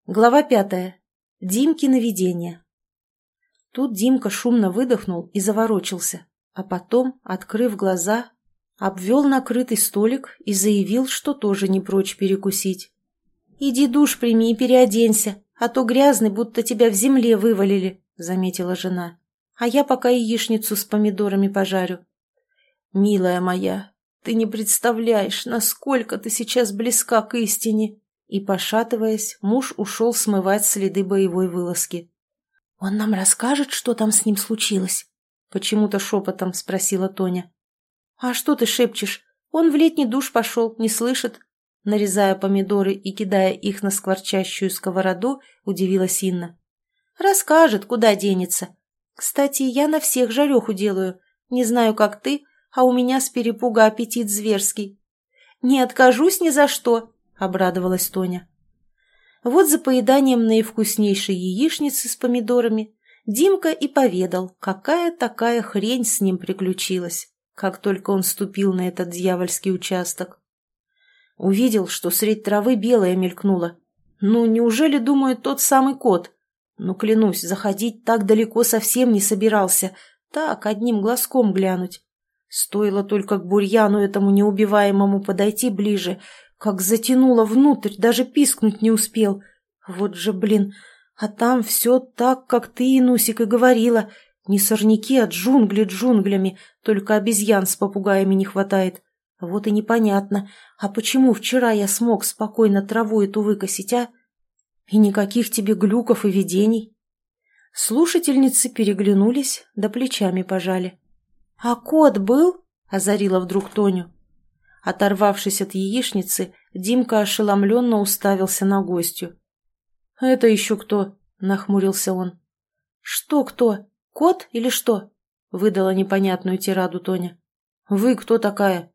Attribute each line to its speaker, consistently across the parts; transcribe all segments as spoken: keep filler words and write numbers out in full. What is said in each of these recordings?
Speaker 1: Глава пятая. Димкино видение. Тут Димка шумно выдохнул и заворочился, а потом, открыв глаза, обвел накрытый столик и заявил, что тоже не прочь перекусить. «Иди душ прими и переоденься, а то грязный, будто тебя в земле вывалили», — заметила жена. «А я пока яичницу с помидорами пожарю». «Милая моя, ты не представляешь, насколько ты сейчас близка к истине». И, пошатываясь, муж ушел смывать следы боевой вылазки. «Он нам расскажет, что там с ним случилось?» — почему-то шепотом спросила Тоня. «А что ты шепчешь? Он в летний душ пошел, не слышит». Нарезая помидоры и кидая их на скворчащую сковороду, удивилась Инна. «Расскажет, куда денется. Кстати, я на всех жареху делаю. Не знаю, как ты, а у меня с перепуга аппетит зверский». «Не откажусь ни за что», — обрадовалась Тоня. Вот за поеданием наивкуснейшей яичницы с помидорами Димка и поведал, какая такая хрень с ним приключилась, как только он ступил на этот дьявольский участок. Увидел, что средь травы белое мелькнуло. Ну, неужели, думаю, тот самый кот? Ну, клянусь, заходить так далеко совсем не собирался, так, одним глазком глянуть. Стоило только к бурьяну этому неубиваемому подойти ближе, как затянуло внутрь, даже пискнуть не успел. Вот же, блин, а там все так, как ты, Инусик, и говорила. Не сорняки, а джунгли джунглями, только обезьян с попугаями не хватает. Вот и непонятно, а почему вчера я смог спокойно траву эту выкосить, а? И никаких тебе глюков и видений. Слушательницы переглянулись, да плечами пожали. «А кот был?» — озарила вдруг Тоню. Оторвавшись от яичницы, Димка ошеломленно уставился на гостью. «Это еще кто?» — нахмурился он. «Что кто? Кот или что?» — выдала непонятную тираду Тоня. «Вы кто такая?»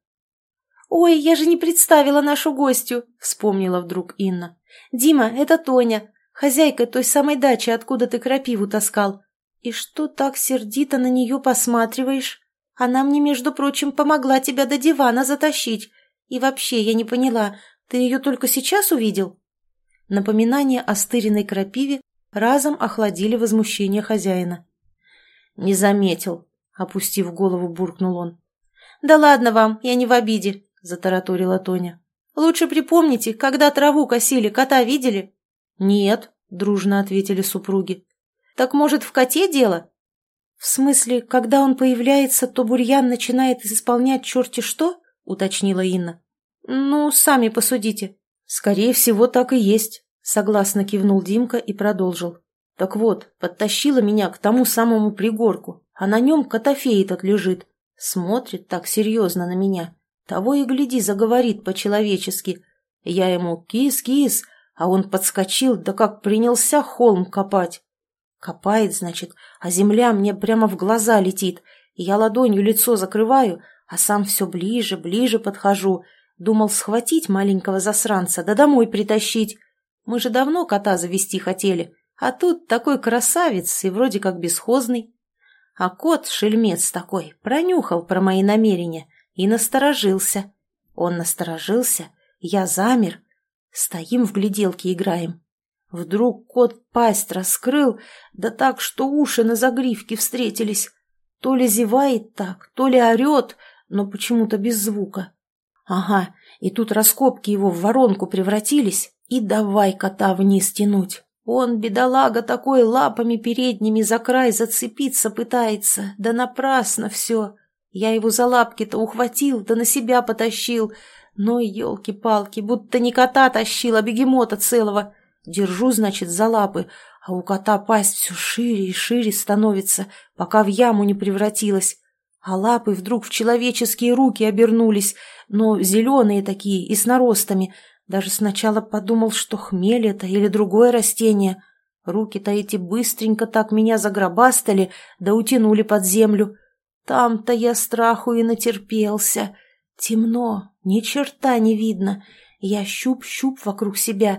Speaker 1: «Ой, я же не представила нашу гостью!» — вспомнила вдруг Инна. «Дима, это Тоня, хозяйка той самой дачи, откуда ты крапиву таскал. И что так сердито на нее посматриваешь? Она мне, между прочим, помогла тебя до дивана затащить. И вообще, я не поняла, ты ее только сейчас увидел?» Напоминания о стыренной крапиве разом охладили возмущение хозяина. «Не заметил», — опустив голову, буркнул он. «Да ладно вам, я не в обиде», — затараторила Тоня. «Лучше припомните, когда траву косили, кота видели?» «Нет», — дружно ответили супруги. «Так, может, в коте дело?» «В смысле, когда он появляется, то бурьян начинает исполнять черти что?» — уточнила Инна. «Ну, сами посудите». «Скорее всего, так и есть», — согласно кивнул Димка и продолжил. «Так вот, подтащила меня к тому самому пригорку, а на нем котофей этот лежит. Смотрит так серьезно на меня. Того и гляди, заговорит по-человечески. Я ему «кис-кис», а он подскочил, да как принялся холм копать. Копает, значит, а земля мне прямо в глаза летит, и я ладонью лицо закрываю, а сам все ближе, ближе подхожу. Думал схватить маленького засранца, да домой притащить. Мы же давно кота завести хотели, а тут такой красавец и вроде как бесхозный. А кот, шельмец такой, пронюхал про мои намерения и насторожился. Он насторожился, я замер. Стоим в гляделки играем. Вдруг кот пасть раскрыл, да так, что уши на загривке встретились. То ли зевает так, то ли орет, но почему-то без звука. Ага, и тут раскопки его в воронку превратились, и давай кота вниз тянуть. Он, бедолага, такой лапами передними за край зацепиться пытается, да напрасно все. Я его за лапки-то ухватил, да на себя потащил. Но, елки-палки, будто не кота тащил, а бегемота целого. Держу, значит, за лапы, а у кота пасть все шире и шире становится, пока в яму не превратилась. А лапы вдруг в человеческие руки обернулись, но зеленые такие и с наростами. Даже сначала подумал, что хмель это или другое растение. Руки-то эти быстренько так меня загробастали, да утянули под землю. Там-то я страху и натерпелся. Темно, ни черта не видно. Я щуп-щуп вокруг себя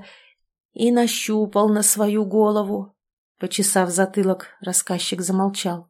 Speaker 1: и нащупал на свою голову. Почесав затылок, рассказчик замолчал.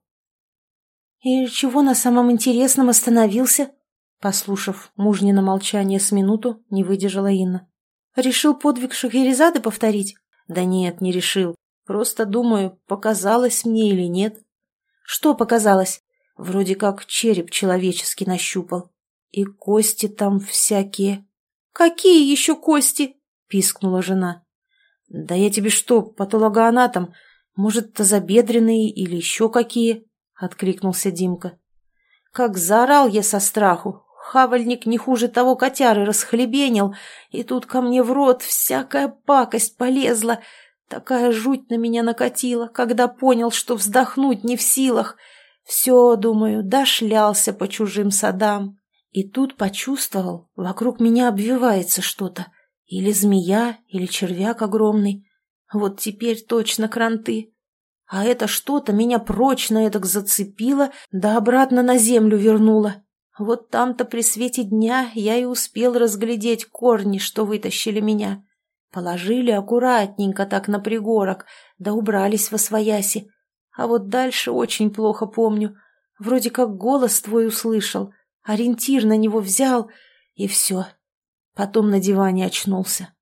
Speaker 1: «И чего на самом интересном остановился?» Послушав мужнино молчание с минуту, не выдержала Инна. «Решил подвиг Шахерезады повторить? Да нет, не решил. Просто думаю, показалось мне или нет. Что показалось? Вроде как череп человеческий нащупал. И кости там всякие. Какие еще кости? Пискнула жена. Да я тебе что, патологоанатом? Может, тазобедренные или еще какие? Откликнулся Димка. Как заорал я со страху. Хавальник не хуже того котяры расхлебенил, и тут ко мне в рот всякая пакость полезла. Такая жуть на меня накатила, когда понял, что вздохнуть не в силах. Все, думаю, дошлялся по чужим садам. И тут почувствовал, вокруг меня обвивается что-то. Или змея, или червяк огромный. Вот теперь точно кранты. А это что-то меня прочно эдак зацепило, да обратно на землю вернуло. Вот там-то при свете дня я и успел разглядеть корни, что вытащили меня. Положили аккуратненько так на пригорок, да убрались восвояси. А вот дальше очень плохо помню. Вроде как голос твой услышал, ориентир на него взял, и все. Потом на диване очнулся.